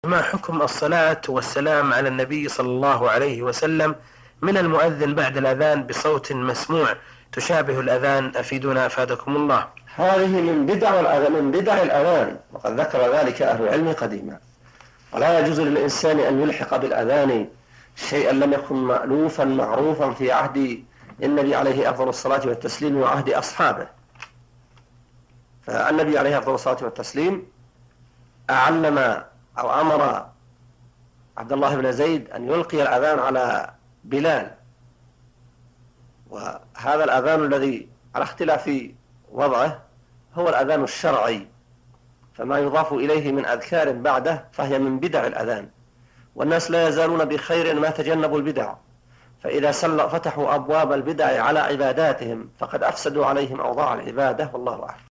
ما حكم الصلاة والسلام على النبي صلى الله عليه وسلم من المؤذن بعد الأذان بصوت مسموع تشابه الأذان؟ أفيدنا أفادكم الله. هذه من بدع الأذان، وقد ذكر ذلك أهل العلم قديما. ولا يجوز للإنسان أن يلحق بالأذان شيئا لم يكن مألوفا معروفا في عهد النبي عليه أفضل الصلاة والتسليم وعهد أصحابه. فالنبي عليه أفضل الصلاة والتسليم علم أو أمر عبد الله بن زيد أن يلقي الأذان على بلال، وهذا الأذان الذي على اختلاف وضعه هو الأذان الشرعي، فما يضاف إليه من أذكار بعده فهي من بدع الأذان، والناس لا يزالون بخير ما تجنبوا البدع، فإذا فتحوا أبواب البدع على عباداتهم فقد أفسدوا عليهم أوضاع العبادة، والله أعلم.